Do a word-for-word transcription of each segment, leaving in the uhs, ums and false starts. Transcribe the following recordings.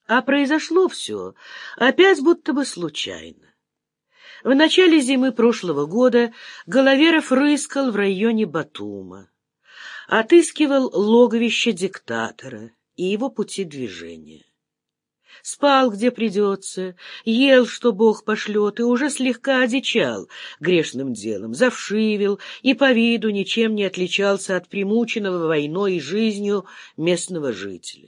А произошло все опять будто бы случайно. В начале зимы прошлого года Головеров рыскал в районе Батума, отыскивал логовище диктатора и его пути движения. Спал, где придется, ел, что Бог пошлет, и уже слегка одичал грешным делом, завшивел и по виду ничем не отличался от примученного войной и жизнью местного жителя.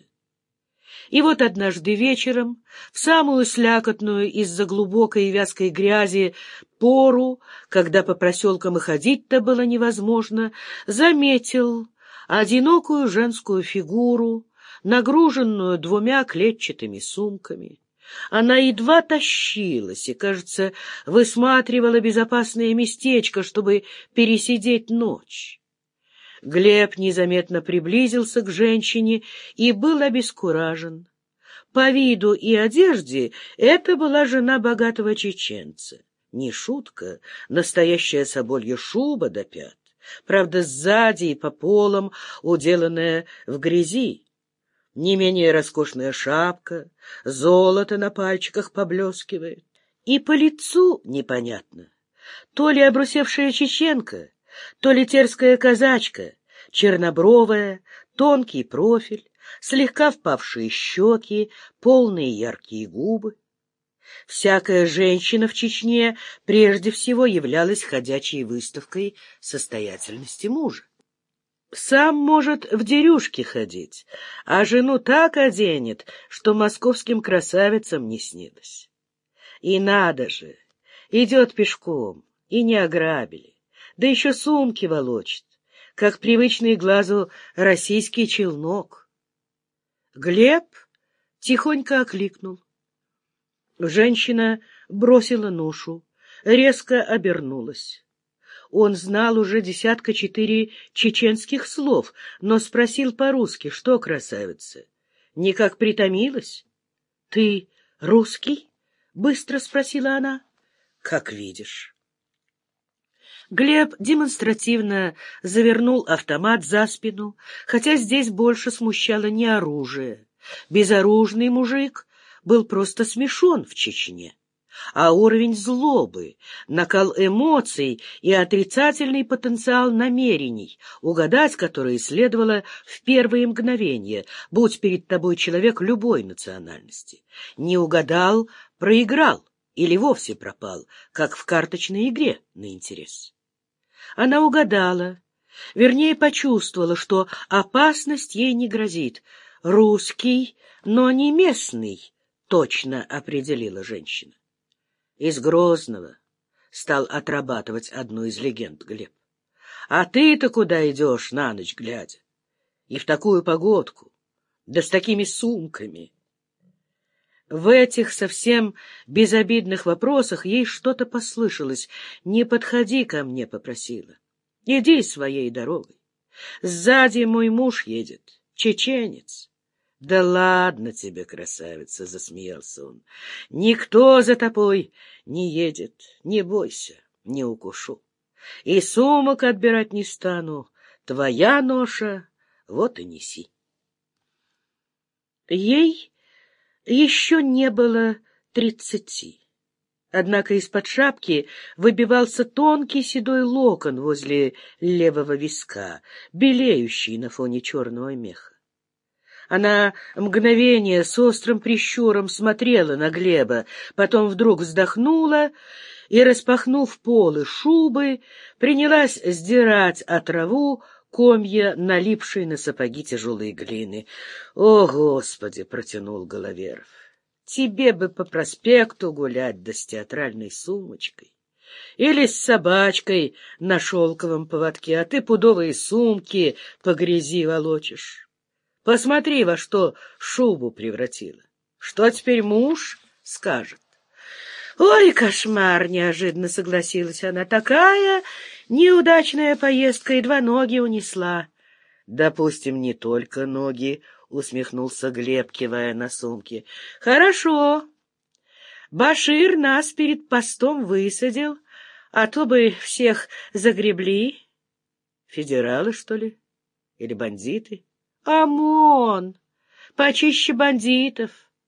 И вот однажды вечером, в самую слякотную из-за глубокой и вязкой грязи пору, когда по проселкам и ходить-то было невозможно, заметил одинокую женскую фигуру, нагруженную двумя клетчатыми сумками. Она едва тащилась и, кажется, высматривала безопасное местечко, чтобы пересидеть ночь. Глеб незаметно приблизился к женщине и был обескуражен. По виду и одежде это была жена богатого чеченца. Не шутка, настоящая соболья шуба до пят, правда, сзади и по полам, уделанная в грязи. Не менее роскошная шапка, золото на пальчиках поблескивает. И по лицу непонятно. То ли обрусевшая чеченка, то ли терская казачка, чернобровая, тонкий профиль, слегка впавшие щеки, полные яркие губы. Всякая женщина в Чечне прежде всего являлась ходячей выставкой состоятельности мужа. Сам может в дерюшке ходить, а жену так оденет, что московским красавицам не снилось. И надо же, идет пешком, и не ограбили, да еще сумки волочит, как привычный глазу российский челнок. Глеб тихонько окликнул. Женщина бросила ношу, резко обернулась. Он знал уже десятка четыре чеченских слов, но спросил по-русски: что, красавица, никак притомилась? — Ты русский? — быстро спросила она. — Как видишь. Глеб демонстративно завернул автомат за спину, хотя здесь больше смущало не оружие. Безоружный мужик был просто смешон в Чечне. А уровень злобы, накал эмоций и отрицательный потенциал намерений, угадать которые следовало в первые мгновения, будь перед тобой человек любой национальности. Не угадал — проиграл или вовсе пропал, как в карточной игре на интерес. Она угадала, вернее, почувствовала, что опасность ей не грозит. Русский, но не местный, точно определила женщина. Из Грозного стал отрабатывать одну из легенд Глеб. А ты-то куда идешь на ночь глядя? И в такую погодку, да с такими сумками. В этих совсем безобидных вопросах ей что-то послышалось. «Не подходи ко мне», — попросила. «Иди своей дорогой. Сзади мой муж едет, чеченец». «Да ладно тебе, красавица», — засмеялся он. «Никто за тобой не едет, не бойся, не укушу. И сумок отбирать не стану, твоя ноша, вот и неси». Ей еще не было тридцати. Однако из-под шапки выбивался тонкий седой локон возле левого виска, белеющий на фоне черного меха. Она мгновение с острым прищуром смотрела на Глеба, потом вдруг вздохнула и, распахнув полы шубы, принялась сдирать отраву комья налипшей на сапоги тяжелой глины. — О, Господи! — протянул Головеров. — Тебе бы по проспекту гулять, да с театральной сумочкой. Или с собачкой на шелковом поводке, а ты пудовые сумки по грязи волочишь. Посмотри, во что шубу превратила. Что теперь муж скажет? — Ой, кошмар! — неожиданно согласилась она. — Такая неудачная поездка, едва ноги унесла. — Допустим, не только ноги, — усмехнулся Глеб, кивая на сумки. — Хорошо. Башир нас перед постом высадил, а то бы всех загребли. Федералы, что ли? Или бандиты? ОМОН! Почище бандитов.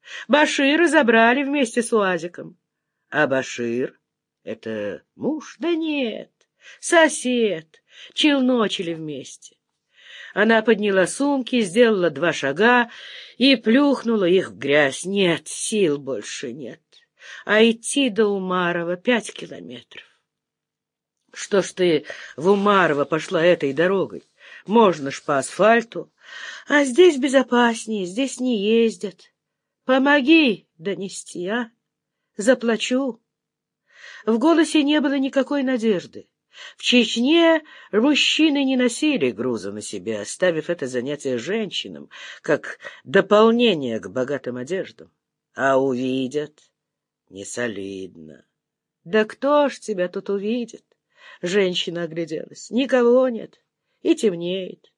Башира забрали вместе с УАЗиком. А Башир — это муж? Да нет, сосед. Челночили вместе. Она подняла сумки, сделала два шага и плюхнула их в грязь. Нет, сил больше нет. А идти до Умарова пять километров. Что ж ты в Умарово пошла этой дорогой? Можно ж по асфальту. А здесь безопаснее, здесь не ездят. Помоги донести, а? Заплачу. В голосе не было никакой надежды. В Чечне мужчины не носили груза на себе, оставив это занятие женщинам, как дополнение к богатым одеждам. А увидят — не солидно. Да кто ж тебя тут увидит? Женщина огляделась. Никого нет, и темнеет.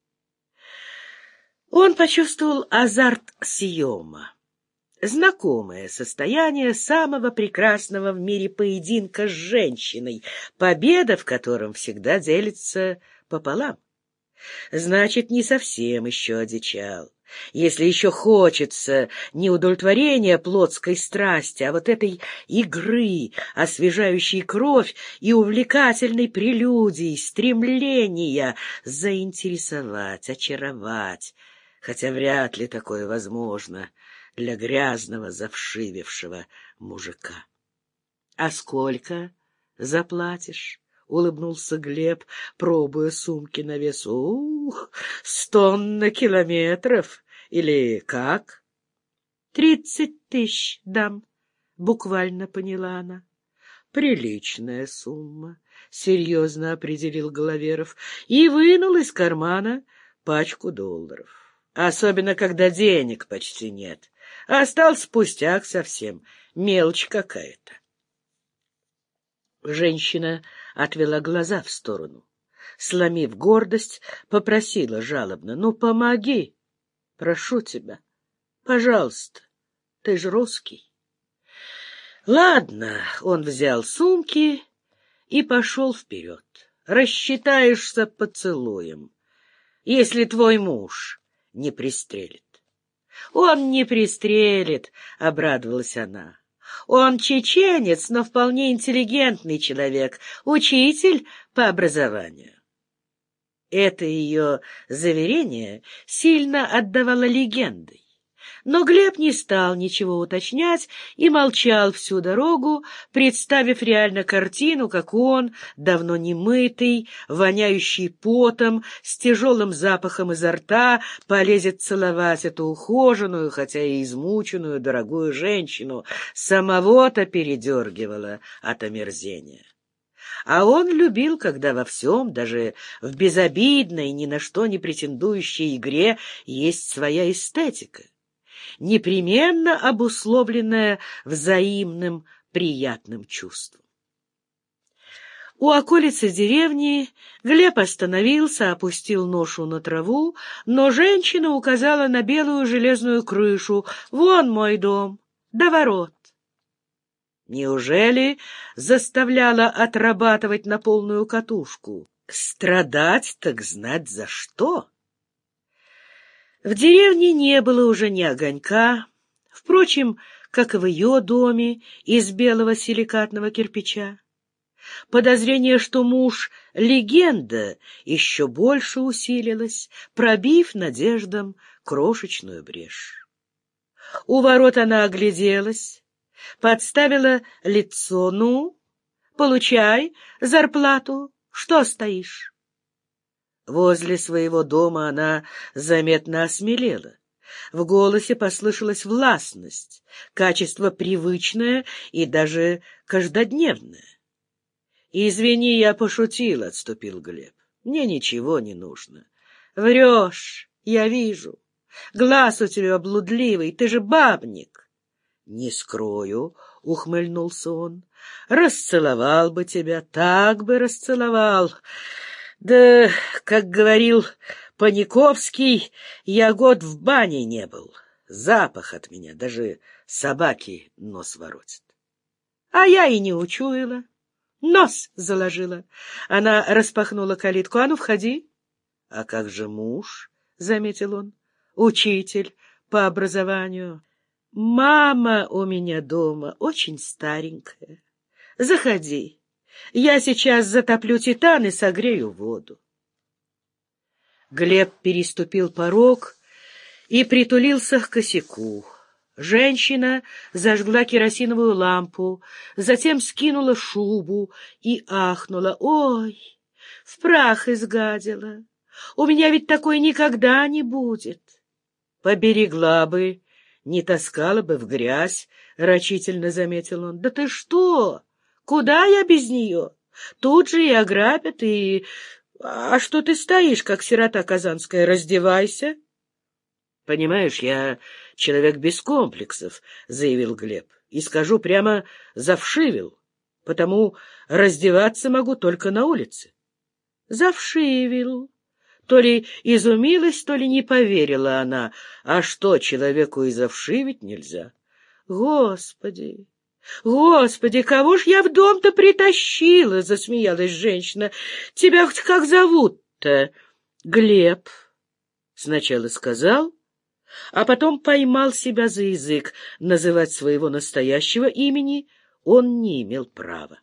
Он почувствовал азарт съема. Знакомое состояние самого прекрасного в мире поединка с женщиной, победа в котором всегда делится пополам. Значит, не совсем еще одичал. Если еще хочется не удовлетворения плотской страсти, а вот этой игры, освежающей кровь и увлекательной прелюдии, стремления заинтересовать, очаровать, хотя вряд ли такое возможно для грязного, завшивевшего мужика. — А сколько заплатишь? — улыбнулся Глеб, пробуя сумки на вес. — Ух, стонна километров! Или как? — Тридцать тысяч дам, — буквально поняла она. — Приличная сумма, — серьезно определил Головеров и вынул из кармана пачку долларов. Особенно, когда денег почти нет. Остался пустяк совсем, мелочь какая-то. Женщина отвела глаза в сторону. Сломив гордость, попросила жалобно: — Ну, помоги, прошу тебя, пожалуйста, ты же русский. Ладно, он взял сумки и пошел вперед. Рассчитаешься поцелуем, если твой муж не пристрелит. — Он не пристрелит, — обрадовалась она. Он чеченец, но вполне интеллигентный человек, учитель по образованию. Это ее заверение сильно отдавало легендой. Но Глеб не стал ничего уточнять и молчал всю дорогу, представив реально картину, как он, давно не мытый, воняющий потом, с тяжелым запахом изо рта, полезет целовать эту ухоженную, хотя и измученную, дорогую женщину. Самого-то передергивало от омерзения. А он любил, когда во всем, даже в безобидной, ни на что не претендующей игре, есть своя эстетика, непременно обусловленная взаимным приятным чувством. У околицы деревни Глеб остановился, опустил ношу на траву, но женщина указала на белую железную крышу: — Вон мой дом, до ворот. Неужели заставляла отрабатывать на полную катушку? Страдать так знать за что? В деревне не было уже ни огонька, впрочем, как и в ее доме из белого силикатного кирпича. Подозрение, что муж — легенда, еще больше усилилось, пробив надеждам крошечную брешь. У ворот она огляделась, подставила лицо. — Ну, получай зарплату, что стоишь? Возле своего дома она заметно осмелела. В голосе послышалась властность, качество привычное и даже каждодневное. — Извини, я пошутил, — отступил Глеб. — Мне ничего не нужно. — Врешь, я вижу. Глаз у тебя блудливый, ты же бабник. — Не скрою, — ухмыльнулся он. — Расцеловал бы тебя, так бы расцеловал. Да, как говорил Паниковский, я год в бане не был. Запах от меня, даже собаки нос воротят. А я и не учуяла. Нос заложила. Она распахнула калитку. — А ну, входи. — А как же муж? — заметил он. — Учитель по образованию. Мама у меня дома очень старенькая. Заходи. Я сейчас затоплю титан и согрею воду. Глеб переступил порог и притулился к косяку. Женщина зажгла керосиновую лампу, затем скинула шубу и ахнула. «Ой, в прах изгадила! У меня ведь такой никогда не будет!» «Поберегла бы, не таскала бы в грязь», — рачительно заметил он. «Да ты что? Куда я без нее? Тут же и ограбят, и... А что ты стоишь, как сирота казанская? Раздевайся!» «Понимаешь, я человек без комплексов», — заявил Глеб, — «и скажу прямо, завшивил, потому раздеваться могу только на улице». «Завшивил». То ли изумилась, то ли не поверила она. А что, человеку и завшивить нельзя? «Господи! Господи, кого ж я в дом-то притащила?» — засмеялась женщина. «Тебя хоть как зовут-то?» «Глеб», — сначала сказал, а потом поймал себя за язык. Называть своего настоящего имени он не имел права.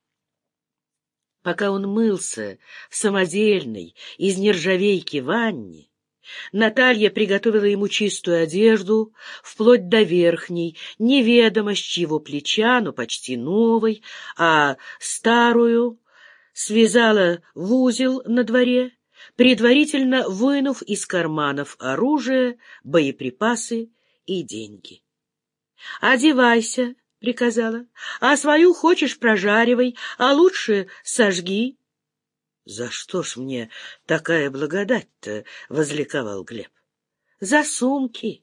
Пока он мылся в самодельной из нержавейки ванне, Наталья приготовила ему чистую одежду, вплоть до верхней, неведомо с чьего плеча, но почти новой, а старую связала в узел на дворе, предварительно вынув из карманов оружие, боеприпасы и деньги. «Одевайся», — приказала, — «а свою хочешь прожаривай, а лучше сожги». «За что ж мне такая благодать-то?» — возликовал Глеб. «За сумки».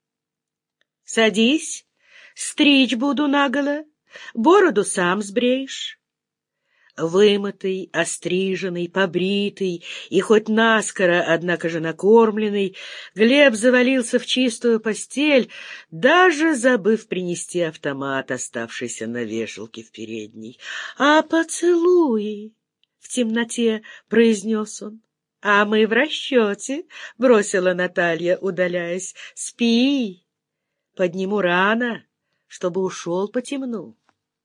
«Садись, стричь буду наголо, бороду сам сбреешь». Вымытый, остриженный, побритый и хоть наскоро, однако же накормленный, Глеб завалился в чистую постель, даже забыв принести автомат, оставшийся на вешалке в передней. «А поцелуй!» — в темноте произнес он. «А мы в расчете», — бросила Наталья, удаляясь. «Спи, подниму рано, чтобы ушел по темну».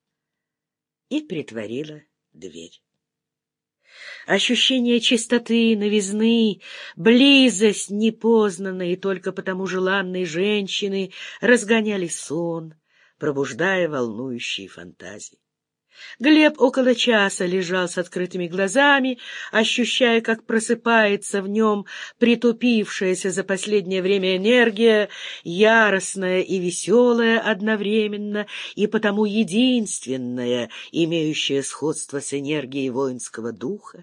И притворила дверь. Ощущение чистоты, новизны, близость непознанной и только потому желанной женщины разгоняли сон, пробуждая волнующие фантазии. Глеб около часа лежал с открытыми глазами, ощущая, как просыпается в нем притупившаяся за последнее время энергия, яростная и веселая одновременно, и потому единственная, имеющая сходство с энергией воинского духа.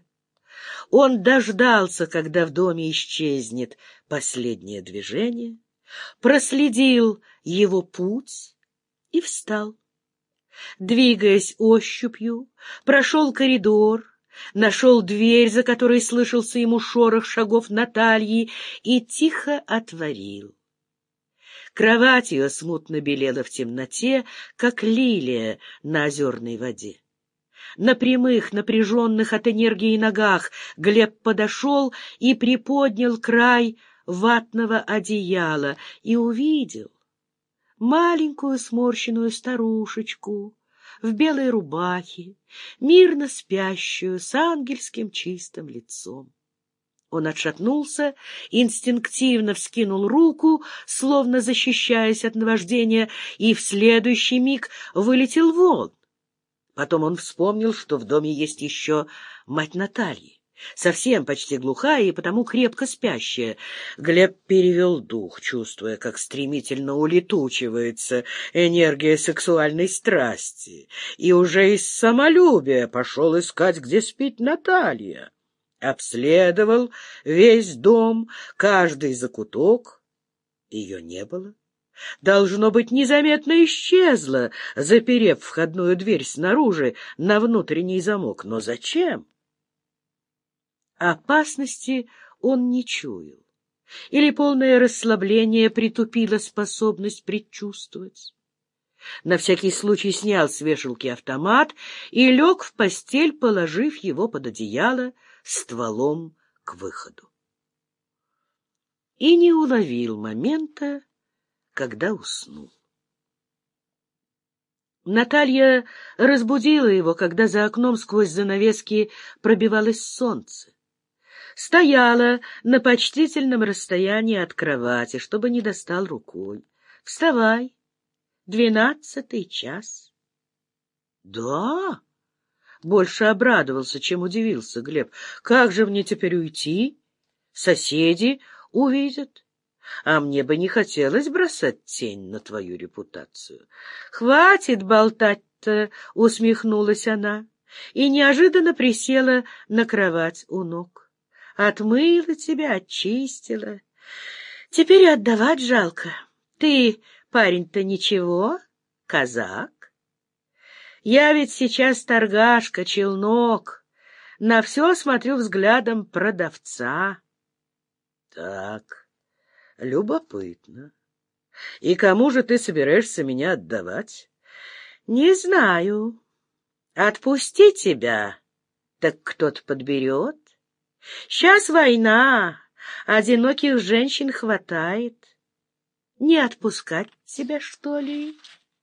Он дождался, когда в доме исчезнет последнее движение, проследил его путь и встал. Двигаясь ощупью, прошел коридор, нашел дверь, за которой слышался ему шорох шагов Натальи, и тихо отворил. Кровать ее смутно белела в темноте, как лилия на озерной воде. На прямых, напряженных от энергии ногах Глеб подошел и приподнял край ватного одеяла и увидел маленькую сморщенную старушечку в белой рубахе, мирно спящую с ангельским чистым лицом. Он отшатнулся, инстинктивно вскинул руку, словно защищаясь от наваждения, и в следующий миг вылетел вон. Потом он вспомнил, что в доме есть еще мать Натальи, совсем почти глухая и потому крепко спящая. Глеб перевел дух, чувствуя, как стремительно улетучивается энергия сексуальной страсти, и уже из самолюбия пошел искать, где спит Наталья. Обследовал весь дом, каждый закуток. Ее не было. Должно быть, незаметно исчезла, заперев входную дверь снаружи на внутренний замок. Но зачем? Опасности он не чуял. Или полное расслабление притупило способность предчувствовать. На всякий случай снял с вешалки автомат и лег в постель, положив его под одеяло стволом к выходу. И не уловил момента, когда уснул. Наталья разбудила его, когда за окном сквозь занавески пробивалось солнце. Стояла на почтительном расстоянии от кровати, чтобы не достал рукой. — Вставай, двенадцатый час. — Да? — больше обрадовался, чем удивился Глеб. — Как же мне теперь уйти? Соседи увидят. А мне бы не хотелось бросать тень на твою репутацию. — Хватит болтать-то, — усмехнулась она и неожиданно присела на кровать у ног. Отмыла тебя, очистила. Теперь отдавать жалко. Ты, парень-то, ничего, казак. Я ведь сейчас торгашка, челнок. На все смотрю взглядом продавца. Так, любопытно. И кому же ты собираешься меня отдавать? Не знаю. Отпусти тебя, так кто-то подберет. Сейчас война, одиноких женщин хватает. Не отпускать тебя, что ли?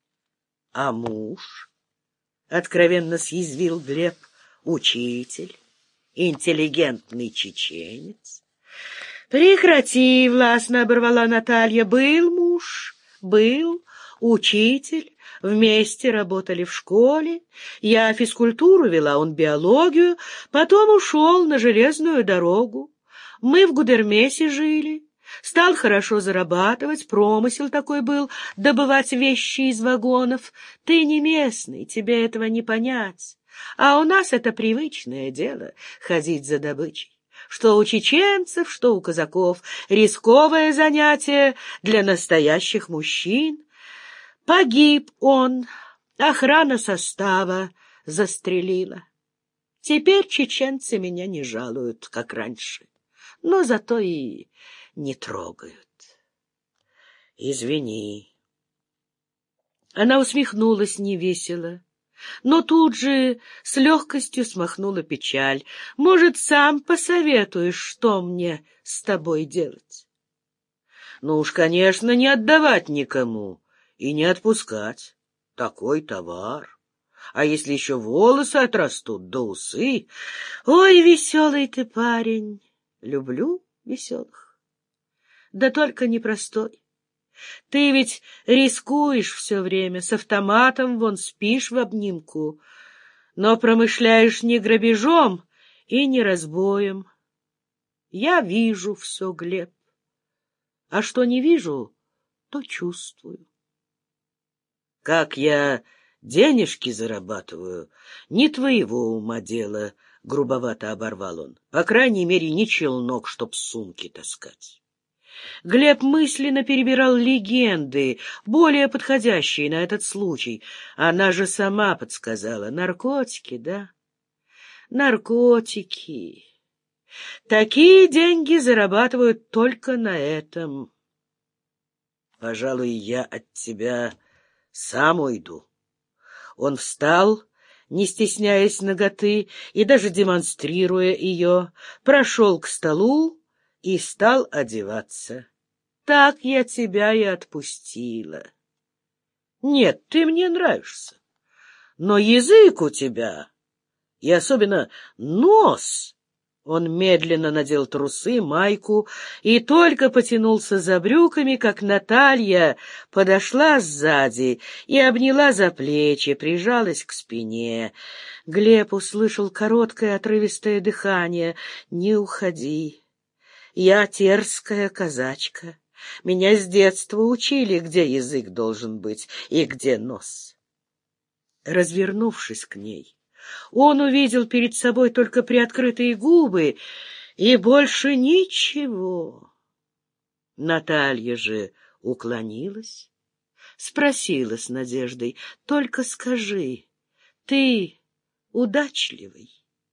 А муж? Откровенно съязвил Глеб. Учитель, интеллигентный чеченец. Прекрати, властно оборвала Наталья. Был муж, был учитель. Вместе работали в школе. Я физкультуру вела, он биологию. Потом ушел на железную дорогу. Мы в Гудермесе жили. Стал хорошо зарабатывать, промысел такой был — добывать вещи из вагонов. Ты не местный, тебе этого не понять. А у нас это привычное дело — ходить за добычей. Что у чеченцев, что у казаков. Рисковое занятие для настоящих мужчин. Погиб он, охрана состава застрелила. Теперь чеченцы меня не жалуют, как раньше, но зато и не трогают. Извини. Она усмехнулась невесело, но тут же с легкостью смахнула печаль. Может, сам посоветуешь, что мне с тобой делать? Ну уж, конечно, не отдавать никому. И не отпускать. Такой товар. А если еще волосы отрастут, да усы... Ой, веселый ты парень. Люблю веселых. Да только непростой. Ты ведь рискуешь все время, с автоматом вон спишь в обнимку, но промышляешь не грабежом и не разбоем. Я вижу все, Глеб. А что не вижу, то чувствую. Как я денежки зарабатываю, не твоего ума дело, — грубовато оборвал он. По крайней мере, не челнок, чтоб сумки таскать. Глеб мысленно перебирал легенды, более подходящие на этот случай. Она же сама подсказала. Наркотики, да? Наркотики. Такие деньги зарабатывают только на этом. Пожалуй, я от тебя сам уйду. Он встал, не стесняясь наготы и даже демонстрируя ее, прошел к столу и стал одеваться. Так я тебя и отпустила. Нет, ты мне нравишься, но язык у тебя, и особенно нос. Он медленно надел трусы, майку и только потянулся за брюками, как Наталья подошла сзади и обняла за плечи, прижалась к спине. Глеб услышал короткое отрывистое дыхание. «Не уходи. Я терская казачка. Меня с детства учили, где язык должен быть и где нос». Развернувшись к ней, он увидел перед собой только приоткрытые губы и больше ничего. Наталья же уклонилась, спросила с надеждой: «Только скажи, ты удачливый,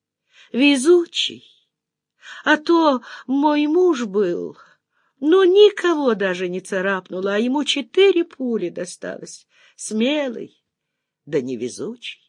везучий? А то мой муж был, но никого даже не царапнуло, а ему четыре пули досталось. Смелый, да невезучий.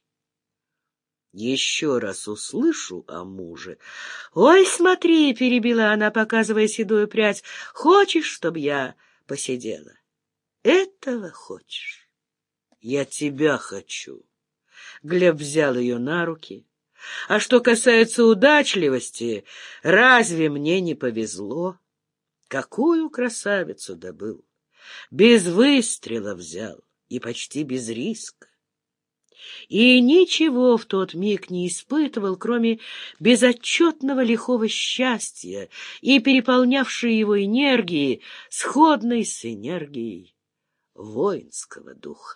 Еще раз услышу о муже. Ой, смотри, — перебила она, показывая седую прядь, — хочешь, чтобы я посидела? Этого хочешь? Я тебя хочу. Глеб взял ее на руки. А что касается удачливости, разве мне не повезло? Какую красавицу добыл! Без выстрела взял и почти без риска. И ничего в тот миг не испытывал, кроме безотчетного лихого счастья и переполнявшей его энергии, сходной с энергией воинского духа.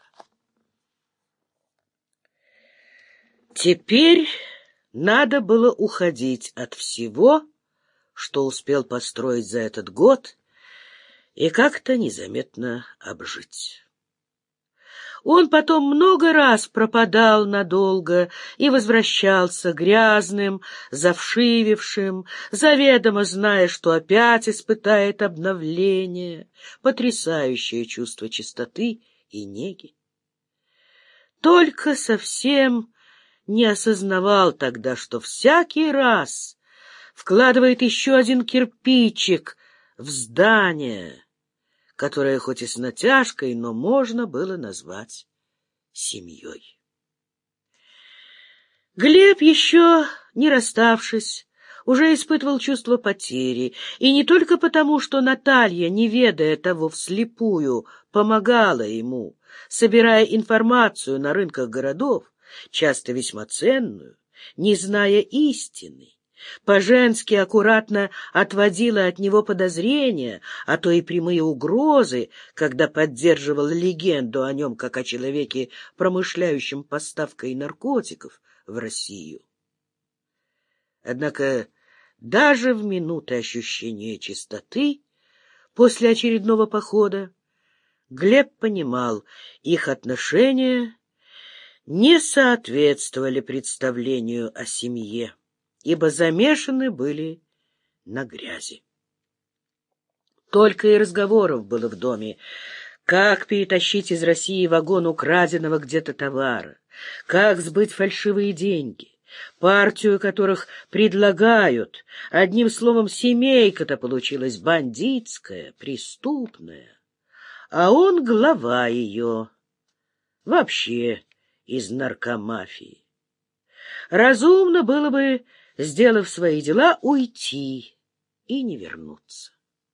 Теперь надо было уходить от всего, что успел построить за этот год, и как-то незаметно обжить. Он потом много раз пропадал надолго и возвращался грязным, завшивившим, заведомо зная, что опять испытает обновление, потрясающее чувство чистоты и неги. Только совсем не осознавал тогда, что всякий раз вкладывает еще один кирпичик в здание, которое хоть и с натяжкой, но можно было назвать семьей. Глеб, еще не расставшись, уже испытывал чувство потери, и не только потому, что Наталья, не ведая того вслепую, помогала ему, собирая информацию на рынках городов, часто весьма ценную, не зная истины, по-женски аккуратно отводила от него подозрения, а то и прямые угрозы, когда поддерживала легенду о нем как о человеке, промышляющем поставкой наркотиков в Россию. Однако даже в минуты ощущения чистоты после очередного похода Глеб понимал, их отношения не соответствовали представлению о семье, ибо замешаны были на грязи. Только и разговоров было в доме, как перетащить из России вагон украденного где-то товара, как сбыть фальшивые деньги, партию которых предлагают. Одним словом, семейка-то получилась бандитская, преступная, а он глава ее, вообще из наркомафии. Разумно было бы, сделав свои дела, уйти и не вернуться.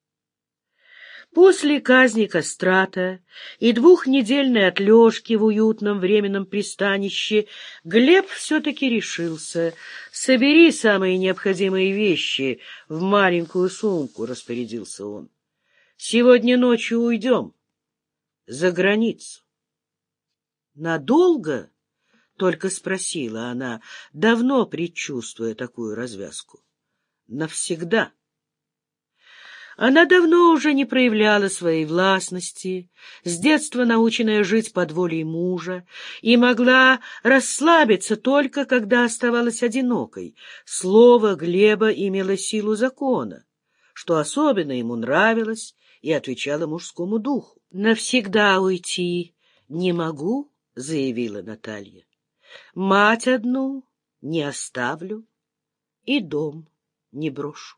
После казни Кастрата и двухнедельной отлежки в уютном временном пристанище Глеб все-таки решился. «Собери самые необходимые вещи в маленькую сумку», — распорядился он. «Сегодня ночью уйдем за границу». «Надолго?» — только спросила она, давно предчувствуя такую развязку. «Навсегда». Она давно уже не проявляла своей властности, с детства наученная жить под волей мужа, и могла расслабиться только, когда оставалась одинокой. Слово Глеба имело силу закона, что особенно ему нравилось и отвечало мужскому духу. «Навсегда уйти не могу», — заявила Наталья. «Мать одну не оставлю и дом не брошу».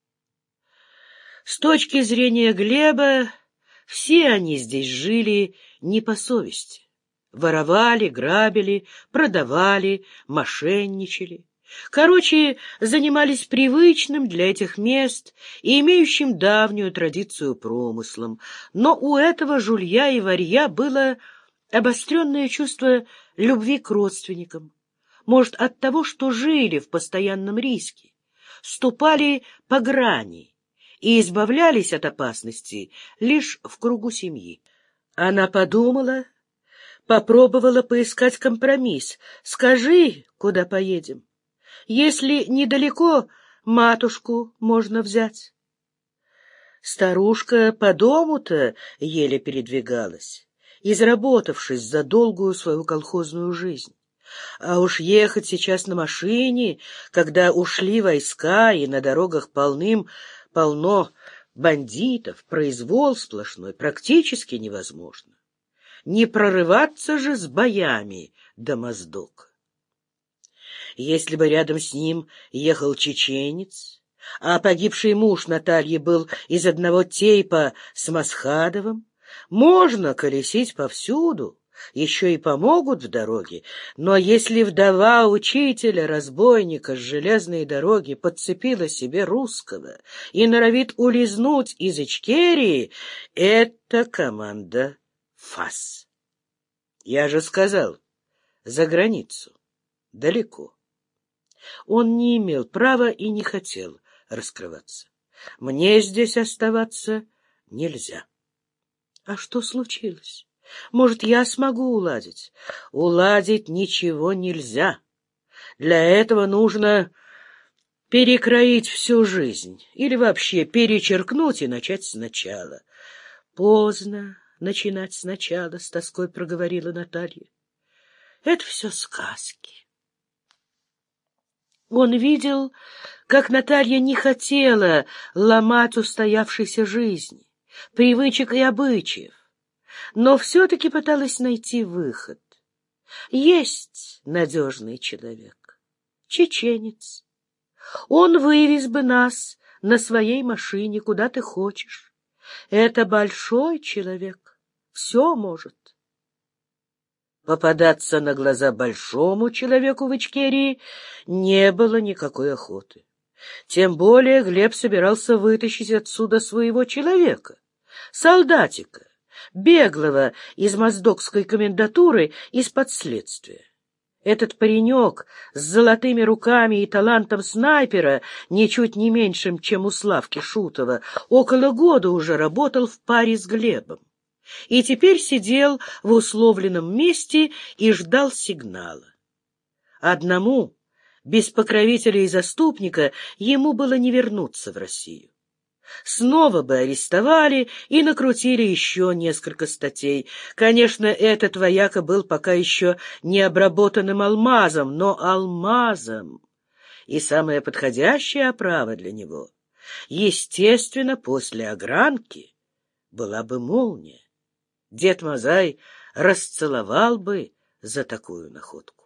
С точки зрения Глеба, все они здесь жили не по совести. Воровали, грабили, продавали, мошенничали. Короче, занимались привычным для этих мест и имеющим давнюю традицию промыслом. Но у этого жулья и варья было обостренное чувство любви к родственникам. Может, от того, что жили в постоянном риске, ступали по грани и избавлялись от опасности лишь в кругу семьи. Она подумала, попробовала поискать компромисс. «Скажи, куда поедем? Если недалеко, матушку можно взять». Старушка по дому-то еле передвигалась, изработавшись за долгую свою колхозную жизнь. А уж ехать сейчас на машине, когда ушли войска и на дорогах полным полно бандитов, произвол сплошной, практически невозможно. Не прорываться же с боями до Моздока. Если бы рядом с ним ехал чеченец, а погибший муж Натальи был из одного тейпа с Масхадовым, Можно колесить повсюду, еще и помогут в дороге, но если вдова учителя, разбойника с железной дороги подцепила себе русского и норовит улизнуть из Ичкерии, это команда ФАС. Я же сказал, за границу, далеко. Он не имел права и не хотел раскрываться. Мне здесь оставаться нельзя. А что случилось? Может, я смогу уладить? Уладить ничего нельзя. Для этого нужно перекроить всю жизнь или вообще перечеркнуть и начать сначала. Поздно начинать сначала, — с тоской проговорила Наталья. Это все сказки. Он видел, как Наталья не хотела ломать устоявшейся жизни, привычек и обычаев, но все-таки пыталась найти выход. Есть надежный человек, чеченец. Он вывез бы нас на своей машине, куда ты хочешь. Это большой человек, все может. Попадаться на глаза большому человеку в Ичкерии не было никакой охоты. Тем более Глеб собирался вытащить отсюда своего человека, солдатика, беглого из моздокской комендатуры из-под следствия. Этот паренек с золотыми руками и талантом снайпера, ничуть не меньшим, чем у Славки Шутова, около года уже работал в паре с Глебом. И теперь сидел в условленном месте и ждал сигнала. Одному, без покровителя и заступника, ему было не вернуться в Россию. Снова бы арестовали и накрутили еще несколько статей. Конечно, этот вояка был пока еще не обработанным алмазом, но алмазом. И самая подходящая оправа для него, естественно, после огранки, была бы молния. Дед Мазай расцеловал бы за такую находку.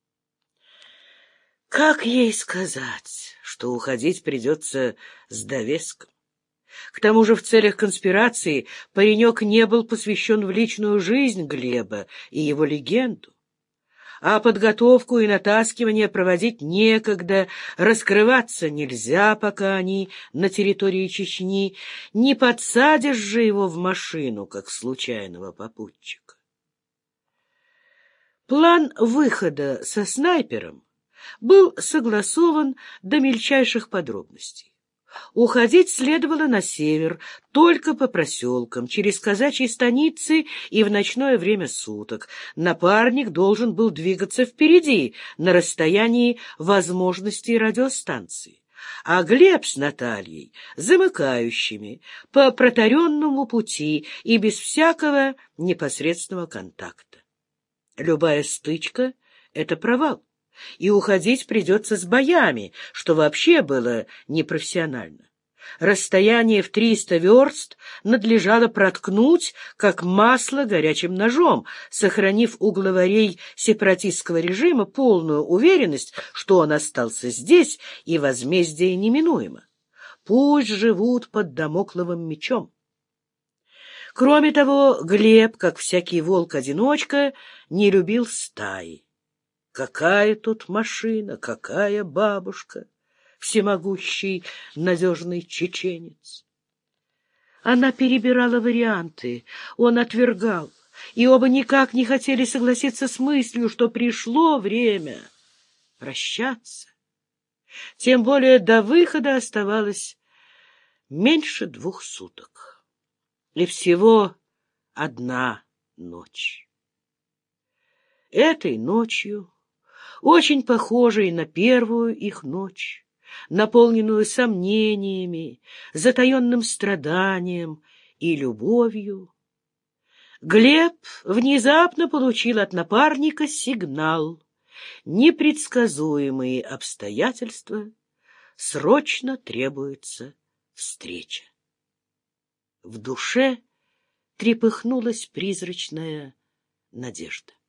Как ей сказать, что уходить придется с довеском? К тому же в целях конспирации паренек не был посвящен в личную жизнь Глеба и его легенду. А подготовку и натаскивание проводить некогда, раскрываться нельзя, пока они на территории Чечни, не подсадишь же его в машину, как случайного попутчика. План выхода со снайпером был согласован до мельчайших подробностей. Уходить следовало на север, только по проселкам, через казачьи станицы и в ночное время суток. Напарник должен был двигаться впереди, на расстоянии возможностей радиостанции, а Глеб с Натальей — замыкающими, по протаренному пути и без всякого непосредственного контакта. Любая стычка — это провал. И уходить придется с боями, что вообще было непрофессионально. Расстояние в триста верст надлежало проткнуть, как масло горячим ножом, сохранив у главарей сепаратистского режима полную уверенность, что он остался здесь и возмездие неминуемо. Пусть живут под дамокловым мечом. Кроме того, Глеб, как всякий волк-одиночка, не любил стаи. Какая тут машина, какая бабушка, всемогущий, надежный чеченец. Она перебирала варианты, он отвергал, и оба никак не хотели согласиться с мыслью, что пришло время прощаться. Тем более до выхода оставалось меньше двух суток. И всего одна ночь. Этой ночью, очень похожей на первую их ночь, наполненную сомнениями, затаенным страданием и любовью, Глеб внезапно получил от напарника сигнал: непредсказуемые обстоятельства, срочно требуется встреча. В душе трепыхнулась призрачная надежда.